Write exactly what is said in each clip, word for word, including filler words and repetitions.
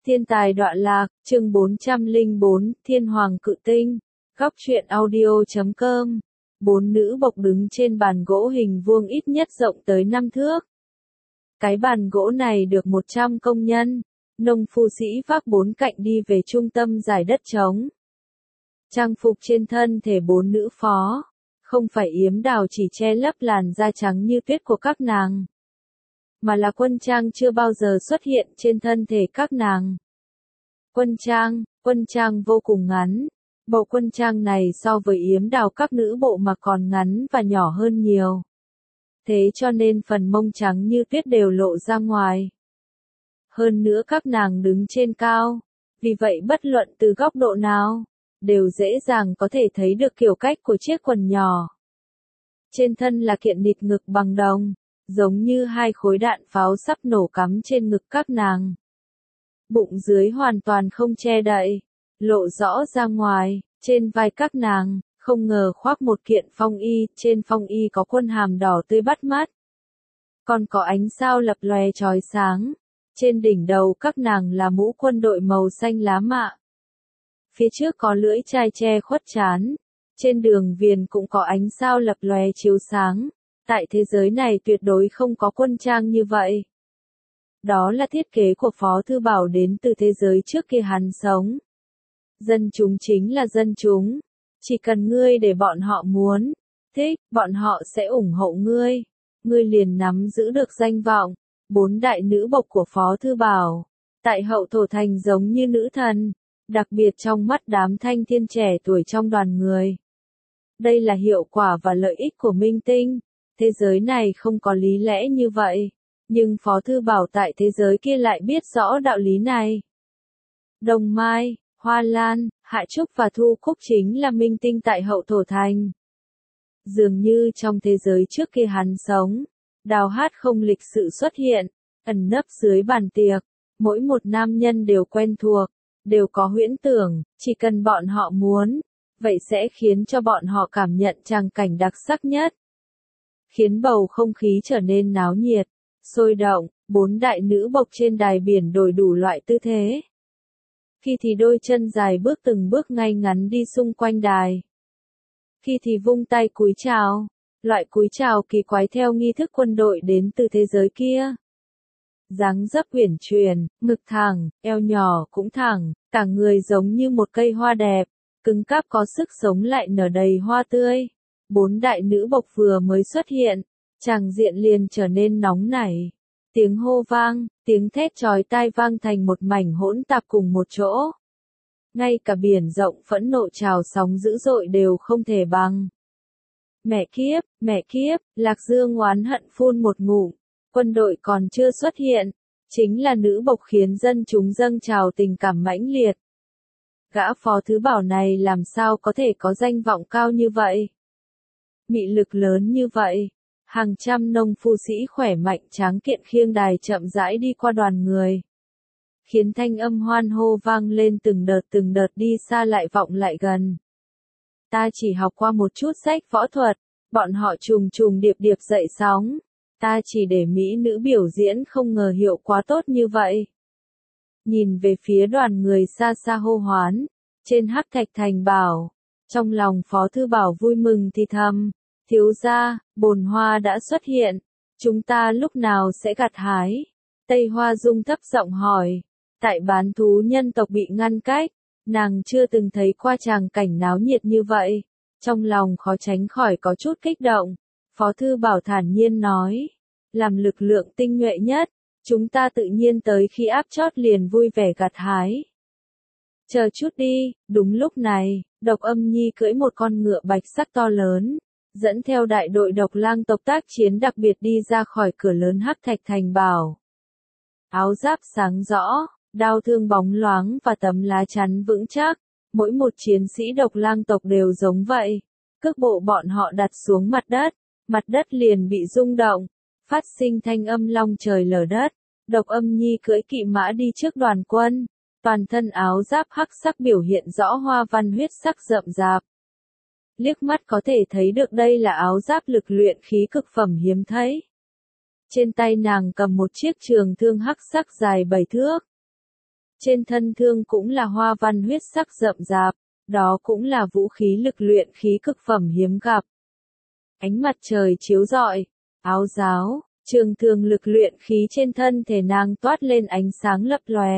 Thiên tài đọa lạc, chương bốn trăm lẻ bốn, Thiên Hoàng Cự Tinh, góc truyện audio chấm com. Bốn nữ bộc đứng trên bàn gỗ hình vuông ít nhất rộng tới năm thước. Cái bàn gỗ này được một trăm công nhân, nông phu sĩ vác bốn cạnh đi về trung tâm giải đất trống. Trang phục trên thân thể bốn nữ phó, không phải yếm đào chỉ che lấp làn da trắng như tuyết của các nàng, mà là quân trang chưa bao giờ xuất hiện trên thân thể các nàng. Quân trang, quân trang vô cùng ngắn. Bộ quân trang này so với yếm đào các nữ bộ mà còn ngắn và nhỏ hơn nhiều. Thế cho nên phần mông trắng như tuyết đều lộ ra ngoài. Hơn nữa các nàng đứng trên cao, vì vậy bất luận từ góc độ nào, đều dễ dàng có thể thấy được kiểu cách của chiếc quần nhỏ. Trên thân là kiện nịt ngực bằng đồng, giống như hai khối đạn pháo sắp nổ cắm trên ngực các nàng. Bụng dưới hoàn toàn không che đậy, lộ rõ ra ngoài, trên vai các nàng, không ngờ khoác một kiện phong y, trên phong y có quân hàm đỏ tươi bắt mắt. Còn có ánh sao lập lòe chói sáng, trên đỉnh đầu các nàng là mũ quân đội màu xanh lá mạ. Phía trước có lưỡi chai che khuất trán, trên đường viền cũng có ánh sao lập lòe chiếu sáng, tại thế giới này tuyệt đối không có quân trang như vậy. Đó là thiết kế của Phó Thư Bảo đến từ thế giới trước kia hắn sống. Dân chúng chính là dân chúng, chỉ cần ngươi để bọn họ muốn, thích, bọn họ sẽ ủng hộ ngươi, ngươi liền nắm giữ được danh vọng. Bốn đại nữ bộc của Phó Thư Bảo, tại Hậu Thổ Thành giống như nữ thần, đặc biệt trong mắt đám thanh thiên trẻ tuổi trong đoàn người. Đây là hiệu quả và lợi ích của minh tinh, thế giới này không có lý lẽ như vậy, nhưng Phó Thư Bảo tại thế giới kia lại biết rõ đạo lý này. Đồng Mai, Hoa Lan, Hạ Trúc và Thu Cúc chính là minh tinh tại Hậu Thổ Thành. Dường như trong thế giới trước kia hắn sống, Đào Hát không lịch sự xuất hiện, ẩn nấp dưới bàn tiệc, mỗi một nam nhân đều quen thuộc, đều có huyễn tưởng, chỉ cần bọn họ muốn, vậy sẽ khiến cho bọn họ cảm nhận tràng cảnh đặc sắc nhất. Khiến bầu không khí trở nên náo nhiệt, sôi động, bốn đại nữ bộc trên đài biển đổi đủ loại tư thế. Khi thì đôi chân dài bước từng bước ngay ngắn đi xung quanh đài. Khi thì vung tay cúi chào, loại cúi chào kỳ quái theo nghi thức quân đội đến từ thế giới kia. Dáng dấp uyển chuyển, ngực thẳng, eo nhỏ cũng thẳng, cả người giống như một cây hoa đẹp, cứng cáp có sức sống lại nở đầy hoa tươi. Bốn đại nữ bộc vừa mới xuất hiện, tràng diện liền trở nên nóng nảy. Tiếng hô vang, tiếng thét chói tai vang thành một mảnh hỗn tạp cùng một chỗ. Ngay cả biển rộng phẫn nộ trào sóng dữ dội đều không thể bằng. Mẹ kiếp, mẹ kiếp, Lạc Dương oán hận phun một ngụm, quân đội còn chưa xuất hiện, chính là nữ bộc khiến dân chúng dâng trào tình cảm mãnh liệt. Gã Phó Thư Bảo này làm sao có thể có danh vọng cao như vậy? Mị lực lớn như vậy, hàng trăm nông phu sĩ khỏe mạnh tráng kiện khiêng đài chậm rãi đi qua đoàn người. Khiến thanh âm hoan hô vang lên từng đợt từng đợt đi xa lại vọng lại gần. Ta chỉ học qua một chút sách võ thuật, bọn họ trùng trùng điệp điệp dậy sóng. Ta chỉ để mỹ nữ biểu diễn không ngờ hiệu quả tốt như vậy. Nhìn về phía đoàn người xa xa hô hoán, trên Hắc Thạch Thành bảo, trong lòng Phó Thư Bảo vui mừng thì thầm, thiếu gia, bồn hoa đã xuất hiện, chúng ta lúc nào sẽ gặt hái? Tây Hoa Dung thấp giọng hỏi, tại bán thú nhân tộc bị ngăn cách, nàng chưa từng thấy qua tràng cảnh náo nhiệt như vậy, trong lòng khó tránh khỏi có chút kích động. Phó Thư Bảo thản nhiên nói, làm lực lượng tinh nhuệ nhất, chúng ta tự nhiên tới khi áp chót liền vui vẻ gặt hái. Chờ chút đi, đúng lúc này, Độc Âm Nhi cưỡi một con ngựa bạch sắc to lớn, dẫn theo đại đội độc lang tộc tác chiến đặc biệt đi ra khỏi cửa lớn Hắc Thạch Thành bảo. Áo giáp sáng rõ, đao thương bóng loáng và tấm lá chắn vững chắc, mỗi một chiến sĩ độc lang tộc đều giống vậy. Cước bộ bọn họ đặt xuống mặt đất, mặt đất liền bị rung động, phát sinh thanh âm long trời lở đất. Độc Âm Nhi cưỡi kỵ mã đi trước đoàn quân, toàn thân áo giáp hắc sắc biểu hiện rõ hoa văn huyết sắc rậm rạp. Liếc mắt có thể thấy được đây là áo giáp lực luyện khí cực phẩm hiếm thấy. Trên tay nàng cầm một chiếc trường thương hắc sắc dài bảy thước. Trên thân thương cũng là hoa văn huyết sắc rậm rạp, đó cũng là vũ khí lực luyện khí cực phẩm hiếm gặp. Ánh mặt trời chiếu rọi, áo giáo, trường thương lực luyện khí trên thân thể nàng toát lên ánh sáng lập lòe.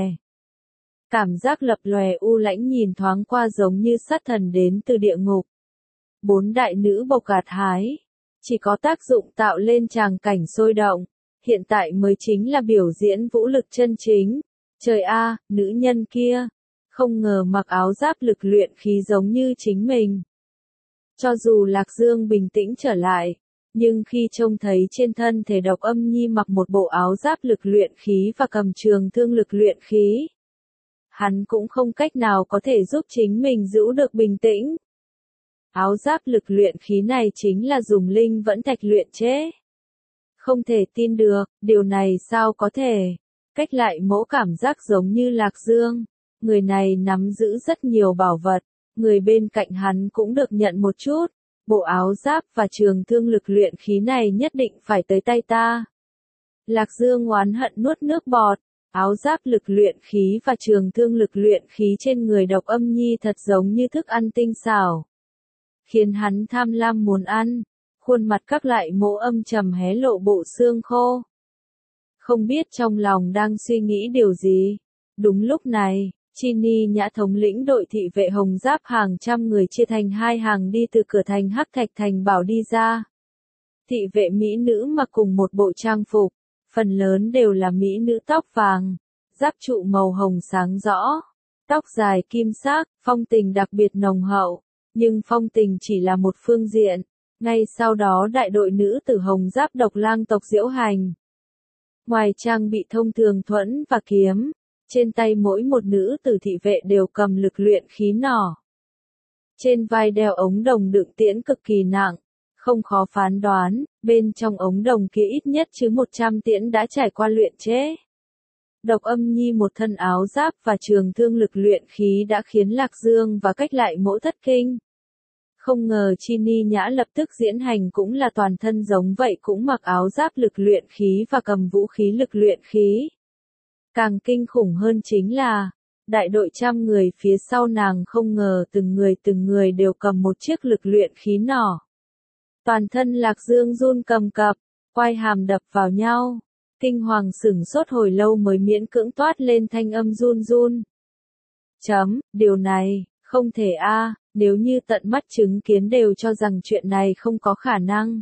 Cảm giác lập lòe u lãnh nhìn thoáng qua giống như sát thần đến từ địa ngục. Bốn đại nữ bộc gạt hái, chỉ có tác dụng tạo lên tràng cảnh sôi động, hiện tại mới chính là biểu diễn vũ lực chân chính. Trời a, nữ nhân kia, không ngờ mặc áo giáp lực luyện khí giống như chính mình. Cho dù Lạc Dương bình tĩnh trở lại, nhưng khi trông thấy trên thân thể Độc Âm Nhi mặc một bộ áo giáp lực luyện khí và cầm trường thương lực luyện khí, hắn cũng không cách nào có thể giúp chính mình giữ được bình tĩnh. Áo giáp lực luyện khí này chính là dùng linh vẫn thạch luyện chế. Không thể tin được, điều này sao có thể? Cách lại mỗ cảm giác giống như Lạc Dương, người này nắm giữ rất nhiều bảo vật, người bên cạnh hắn cũng được nhận một chút, bộ áo giáp và trường thương lực luyện khí này nhất định phải tới tay ta. Lạc Dương oán hận nuốt nước bọt, áo giáp lực luyện khí và trường thương lực luyện khí trên người Độc Âm Nhi thật giống như thức ăn tinh xảo, khiến hắn tham lam muốn ăn, khuôn mặt các lại mỗ âm trầm hé lộ bộ xương khô. Không biết trong lòng đang suy nghĩ điều gì. Đúng lúc này, Chini Nhã thống lĩnh đội thị vệ hồng giáp hàng trăm người chia thành hai hàng đi từ cửa thành Hắc Thạch Thành Bảo đi ra. Thị vệ mỹ nữ mặc cùng một bộ trang phục, phần lớn đều là mỹ nữ tóc vàng, giáp trụ màu hồng sáng rõ, tóc dài kim sắc, phong tình đặc biệt nồng hậu, nhưng phong tình chỉ là một phương diện. Ngay sau đó đại đội nữ tử hồng giáp Độc Lang tộc diễu hành. Ngoài trang bị thông thường thuẫn và kiếm, trên tay mỗi một nữ tử thị vệ đều cầm lực luyện khí nỏ. Trên vai đeo ống đồng đựng tiễn cực kỳ nặng, không khó phán đoán, bên trong ống đồng kia ít nhất chứ một trăm tiễn đã trải qua luyện chế. Độc Âm Nhi một thân áo giáp và trường thương lực luyện khí đã khiến Lạc Dương và cách lại mỗ thất kinh. Không ngờ Chini Nhã lập tức diễn hành cũng là toàn thân giống vậy, cũng mặc áo giáp lực luyện khí và cầm vũ khí lực luyện khí. Càng kinh khủng hơn chính là, đại đội trăm người phía sau nàng không ngờ từng người từng người đều cầm một chiếc lực luyện khí nỏ. Toàn thân Lạc Dương run cầm cập, quai hàm đập vào nhau. Kinh hoàng sửng sốt hồi lâu mới miễn cưỡng toát lên thanh âm run run. Chấm, điều này, không thể a. Nếu như tận mắt chứng kiến đều cho rằng chuyện này không có khả năng.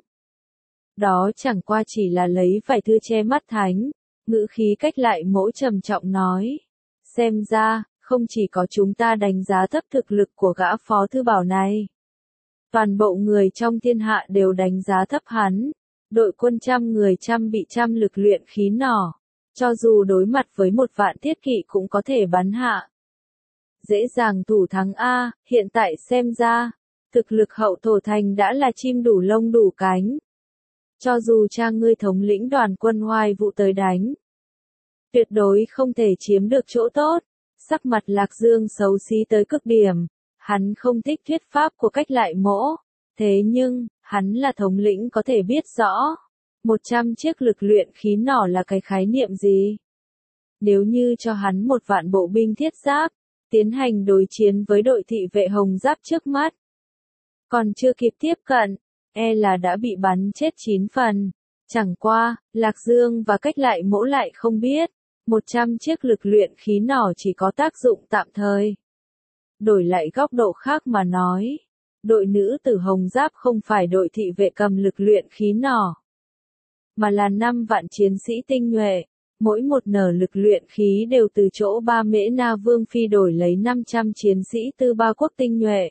Đó chẳng qua chỉ là lấy vài thứ che mắt thánh, ngữ khí cách lại mỗ trầm trọng nói. Xem ra, không chỉ có chúng ta đánh giá thấp thực lực của gã phó thư bảo này. Toàn bộ người trong thiên hạ đều đánh giá thấp hắn, đội quân trăm người trăm bị trăm lực luyện khí nỏ, cho dù đối mặt với một vạn thiết kỵ cũng có thể bắn hạ. Dễ dàng thủ thắng A, hiện tại xem ra, thực lực hậu thổ thành đã là chim đủ lông đủ cánh. Cho dù cha ngươi thống lĩnh đoàn quân hoài vụ tới đánh, tuyệt đối không thể chiếm được chỗ tốt. Sắc mặt Lạc Dương xấu xí tới cực điểm, hắn không thích thuyết pháp của cách lại mỗ, thế nhưng, hắn là thống lĩnh có thể biết rõ, một trăm chiếc lực luyện khí nỏ là cái khái niệm gì. Nếu như cho hắn một vạn bộ binh thiết giáp, tiến hành đối chiến với đội thị vệ hồng giáp trước mắt. Còn chưa kịp tiếp cận, e là đã bị bắn chết chín phần. Chẳng qua, Lạc Dương và cách lại mỗ lại không biết, một trăm chiếc lực luyện khí nỏ chỉ có tác dụng tạm thời. Đổi lại góc độ khác mà nói, đội nữ tử hồng giáp không phải đội thị vệ cầm lực luyện khí nỏ, mà là năm vạn chiến sĩ tinh nhuệ. Mỗi một nở lực luyện khí đều từ chỗ ba Mễ Na Vương Phi đổi lấy năm trăm chiến sĩ từ ba quốc tinh nhuệ.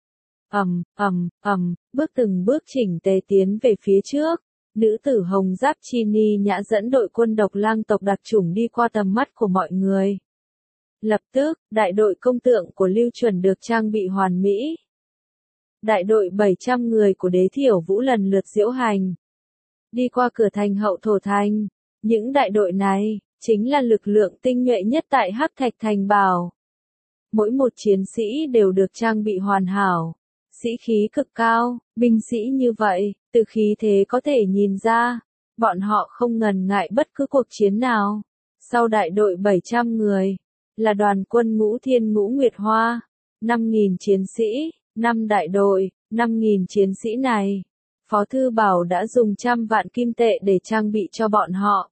Ầm, ầm, ầm, bước từng bước chỉnh tề tiến về phía trước, nữ tử hồng giáp Chini Nhã dẫn đội quân Độc Lang tộc đặc chủng đi qua tầm mắt của mọi người. Lập tức, đại đội công tượng của Lưu Chuẩn được trang bị hoàn mỹ. Đại đội bảy trăm người của Đế Thiểu Vũ lần lượt diễu hành, đi qua cửa thành hậu thổ thành. Những đại đội này, chính là lực lượng tinh nhuệ nhất tại Hắc Thạch Thành Bảo. Mỗi một chiến sĩ đều được trang bị hoàn hảo, sĩ khí cực cao, binh sĩ như vậy, từ khí thế có thể nhìn ra, bọn họ không ngần ngại bất cứ cuộc chiến nào. Sau đại đội bảy trăm người, là đoàn quân Ngũ Thiên Ngũ Nguyệt Hoa, năm nghìn chiến sĩ, năm đại đội, năm nghìn chiến sĩ này, Phó Thư Bảo đã dùng trăm vạn kim tệ để trang bị cho bọn họ.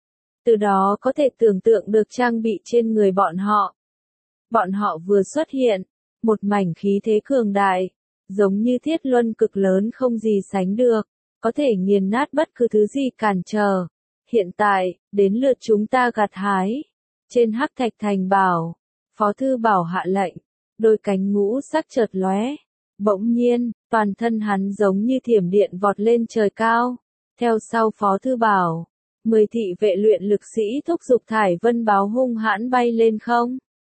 Từ đó có thể tưởng tượng được trang bị trên người bọn họ. Bọn họ vừa xuất hiện, một mảnh khí thế cường đại, giống như thiết luân cực lớn không gì sánh được, có thể nghiền nát bất cứ thứ gì cản trở. Hiện tại, đến lượt chúng ta gặt hái. Trên Hắc Thạch Thành Bảo, Phó Thư Bảo hạ lệnh, đôi cánh ngũ sắc chợt lóe. Bỗng nhiên, toàn thân hắn giống như thiểm điện vọt lên trời cao. Theo sau Phó Thư Bảo, mười thị vệ luyện lực sĩ thúc giục thải vân báo hung hãn bay lên không.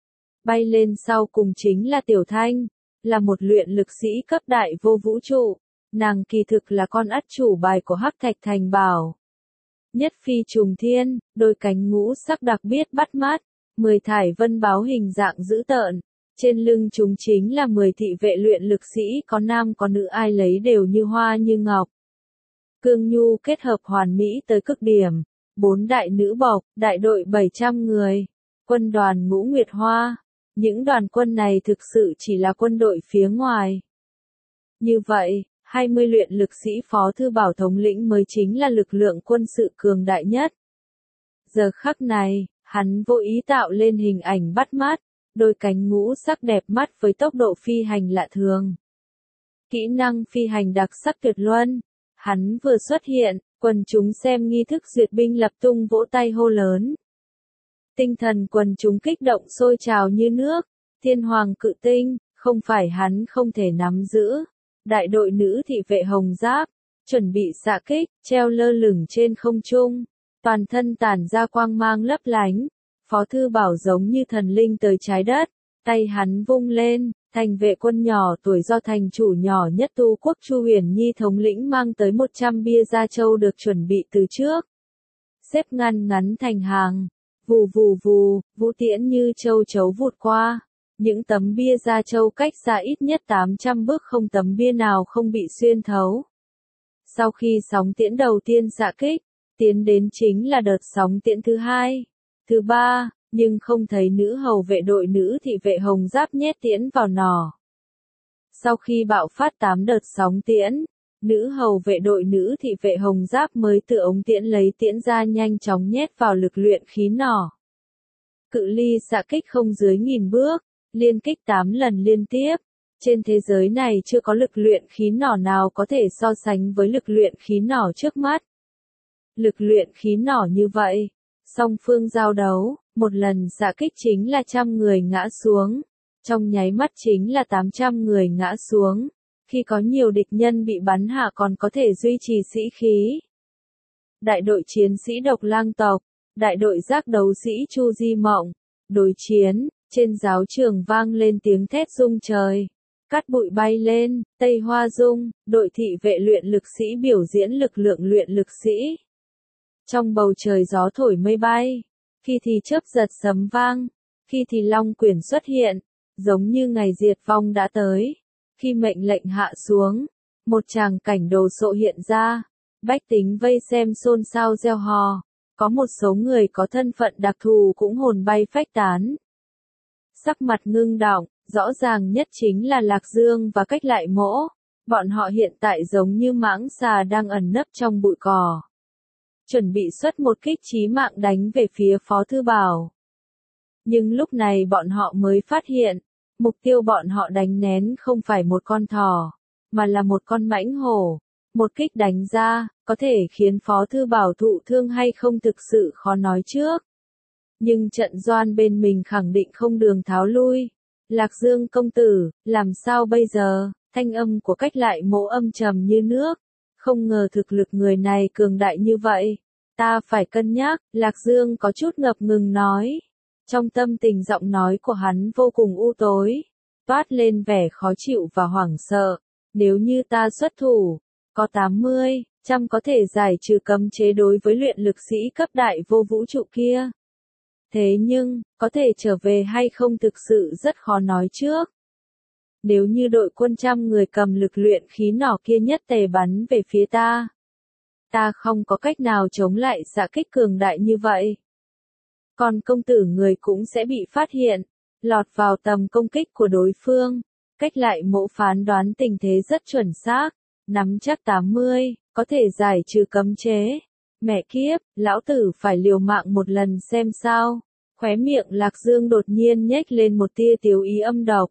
Bay lên sau cùng chính là Tiểu Thanh, là một luyện lực sĩ cấp đại vô vũ trụ. Nàng kỳ thực là con ắt chủ bài của Hắc Thạch Thành Bảo. Nhất phi trùng thiên, đôi cánh ngũ sắc đặc biệt bắt mắt, mười thải vân báo hình dạng dữ tợn. Trên lưng chúng chính là mười thị vệ luyện lực sĩ có nam có nữ ai lấy đều như hoa như ngọc. Cương nhu kết hợp hoàn mỹ tới cực điểm, bốn đại nữ bộc, đại đội bảy trăm người, quân đoàn Ngũ Nguyệt Hoa. Những đoàn quân này thực sự chỉ là quân đội phía ngoài. Như vậy, hai mươi luyện lực sĩ Phó Thư Bảo thống lĩnh mới chính là lực lượng quân sự cường đại nhất. Giờ khắc này, hắn vô ý tạo lên hình ảnh bắt mắt, đôi cánh ngũ sắc đẹp mắt với tốc độ phi hành lạ thường. Kỹ năng phi hành đặc sắc tuyệt luân. Hắn vừa xuất hiện, quần chúng xem nghi thức duyệt binh lập tung vỗ tay hô lớn. Tinh thần quần chúng kích động sôi trào như nước, thiên hoàng cự tinh, không phải hắn không thể nắm giữ. Đại đội nữ thị vệ hồng giáp, chuẩn bị xạ kích, treo lơ lửng trên không trung, toàn thân tản ra quang mang lấp lánh. Phó Thư Bảo giống như thần linh tới trái đất, tay hắn vung lên, thành vệ quân nhỏ tuổi do thành chủ nhỏ nhất Tu Quốc Chu Huyền Nhi thống lĩnh mang tới một trăm bia da trâu được chuẩn bị từ trước. Xếp ngăn ngắn thành hàng, vù vù vù, vũ tiễn như châu chấu vụt qua. Những tấm bia da trâu cách xa ít nhất tám trăm bước không tấm bia nào không bị xuyên thấu. Sau khi sóng tiễn đầu tiên xạ kích, tiến đến chính là đợt sóng tiễn thứ hai, thứ ba, nhưng không thấy nữ hầu vệ đội nữ thị vệ hồng giáp nhét tiễn vào nỏ. Sau khi bạo phát tám đợt sóng tiễn, nữ hầu vệ đội nữ thị vệ hồng giáp mới từ ống tiễn lấy tiễn ra nhanh chóng nhét vào lực luyện khí nỏ. Cự ly xạ kích không dưới nghìn bước, liên kích tám lần liên tiếp. Trên thế giới này chưa có lực luyện khí nỏ nào có thể so sánh với lực luyện khí nỏ trước mắt. Lực luyện khí nỏ như vậy, song phương giao đấu, một lần xạ kích chính là trăm người ngã xuống, trong nháy mắt chính là tám trăm người ngã xuống, khi có nhiều địch nhân bị bắn hạ còn có thể duy trì sĩ khí. Đại đội chiến sĩ độc lang tộc, đại đội giác đấu sĩ Chu Di Mộng, đối chiến, trên giáo trường vang lên tiếng thét rung trời. Cát bụi bay lên, Tây Hoa Dung, đội thị vệ luyện lực sĩ biểu diễn lực lượng luyện lực sĩ. Trong bầu trời gió thổi mây bay, khi thì chớp giật sấm vang, khi thì long quyển xuất hiện, giống như ngày diệt vong đã tới. Khi mệnh lệnh hạ xuống, một tràng cảnh đồ sộ hiện ra, bách tính vây xem xôn xao reo hò, có một số người có thân phận đặc thù cũng hồn bay phách tán. Sắc mặt ngưng đọng, rõ ràng nhất chính là Lạc Dương và Cách Lại Mỗ, bọn họ hiện tại giống như mãng xà đang ẩn nấp trong bụi cỏ. Chuẩn bị xuất một kích chí mạng đánh về phía Phó Thư Bảo. Nhưng lúc này bọn họ mới phát hiện, mục tiêu bọn họ đánh nén không phải một con thỏ, mà là một con mãnh hổ. Một kích đánh ra, có thể khiến Phó Thư Bảo thụ thương hay không thực sự khó nói trước. Nhưng trận doan bên mình khẳng định không đường tháo lui. Lạc Dương công tử, làm sao bây giờ? Thanh âm của Cách Lại Mỗ âm trầm như nước. Không ngờ thực lực người này cường đại như vậy. Ta phải cân nhắc, Lạc Dương có chút ngập ngừng nói. Trong tâm tình giọng nói của hắn vô cùng u tối, toát lên vẻ khó chịu và hoảng sợ. Nếu như ta xuất thủ, có tám mươi, trăm có thể giải trừ cấm chế đối với luyện lực sĩ cấp đại vô vũ trụ kia. Thế nhưng, có thể trở về hay không thực sự rất khó nói trước. Nếu như đội quân trăm người cầm lực luyện khí nỏ kia nhất tề bắn về phía ta, ta không có cách nào chống lại xạ kích cường đại như vậy. còn công tử người cũng sẽ bị phát hiện, lọt vào tầm công kích của đối phương. Cách lại mẫu phán đoán tình thế rất chuẩn xác, nắm chắc tám mươi, có thể giải trừ cấm chế. Mẹ kiếp, lão tử phải liều mạng một lần xem sao. Khóe miệng Lạc Dương đột nhiên nhếch lên một tia tiếu ý âm độc.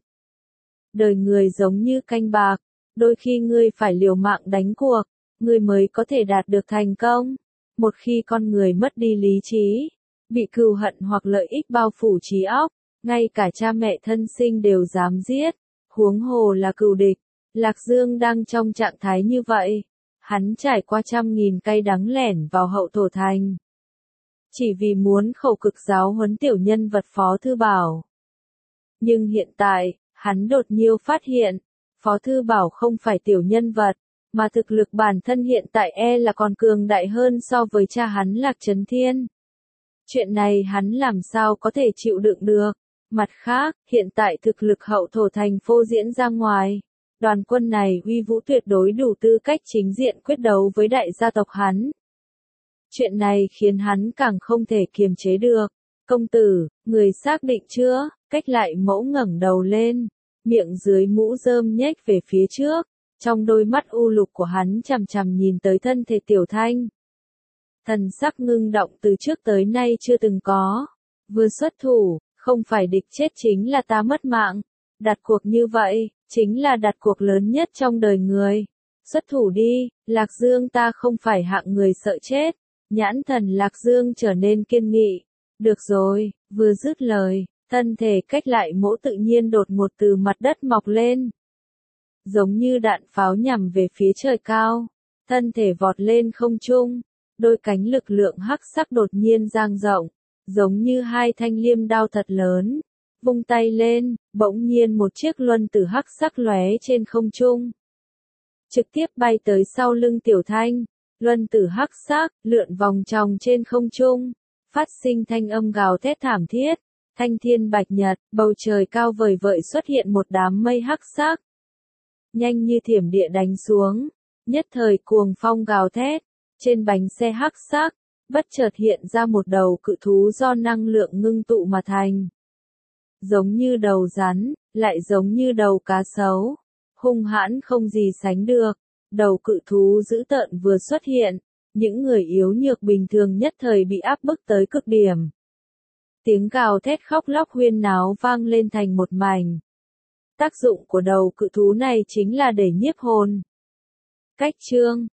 Đời người giống như canh bạc, đôi khi ngươi phải liều mạng đánh cuộc, ngươi mới có thể đạt được thành công. Một khi con người mất đi lý trí, bị cừu hận hoặc lợi ích bao phủ trí óc, ngay cả cha mẹ thân sinh đều dám giết, huống hồ là cừu địch. Lạc Dương đang trong trạng thái như vậy, hắn trải qua trăm nghìn cay đắng lẻn vào hậu thổ thành. Chỉ vì muốn khẩu cực giáo huấn tiểu nhân vật Phó Thư Bảo. Nhưng hiện tại, hắn đột nhiên phát hiện, Phó Thư Bảo không phải tiểu nhân vật, mà thực lực bản thân hiện tại e là còn cường đại hơn so với cha hắn Lạc Trấn Thiên. Chuyện này hắn làm sao có thể chịu đựng được. Mặt khác, hiện tại thực lực hậu thổ thành phô diễn ra ngoài. Đoàn quân này uy vũ tuyệt đối đủ tư cách chính diện quyết đấu với đại gia tộc hắn. Chuyện này khiến hắn càng không thể kiềm chế được. Công tử, người xác định chưa? Cách lại mẫu ngẩng đầu lên, miệng dưới mũ rơm nhếch về phía trước, trong đôi mắt u lục của hắn chằm chằm nhìn tới thân thể Tiểu Thanh. Thần sắc ngưng động từ trước tới nay chưa từng có. Vừa xuất thủ, không phải địch chết chính là ta mất mạng. Đặt cuộc như vậy, chính là đặt cuộc lớn nhất trong đời người. Xuất thủ đi, Lạc Dương, ta không phải hạng người sợ chết. Nhãn thần Lạc Dương trở nên kiên nghị. Được rồi, vừa dứt lời, thân thể cách lại mẫu tự nhiên đột ngột từ mặt đất mọc lên. Giống như đạn pháo nhằm về phía trời cao, thân thể vọt lên không trung, đôi cánh lực lượng hắc sắc đột nhiên dang rộng, giống như hai thanh liêm đao thật lớn. Vung tay lên, bỗng nhiên một chiếc luân tử hắc sắc lóe trên không trung. Trực tiếp bay tới sau lưng Tiểu Thanh, luân tử hắc sắc, lượn vòng tròng trên không trung, phát sinh thanh âm gào thét thảm thiết, thanh thiên bạch nhật, bầu trời cao vời vợi xuất hiện một đám mây hắc sắc. Nhanh như thiểm điện đánh xuống, nhất thời cuồng phong gào thét, trên bánh xe hắc sắc, bất chợt hiện ra một đầu cự thú do năng lượng ngưng tụ mà thành. Giống như đầu rắn, lại giống như đầu cá sấu, hung hãn không gì sánh được. Đầu cự thú dữ tợn vừa xuất hiện, những người yếu nhược bình thường nhất thời bị áp bức tới cực điểm. Tiếng gào thét khóc lóc huyên náo vang lên thành một mảnh. Tác dụng của đầu cự thú này chính là để nhiếp hồn. Cách chương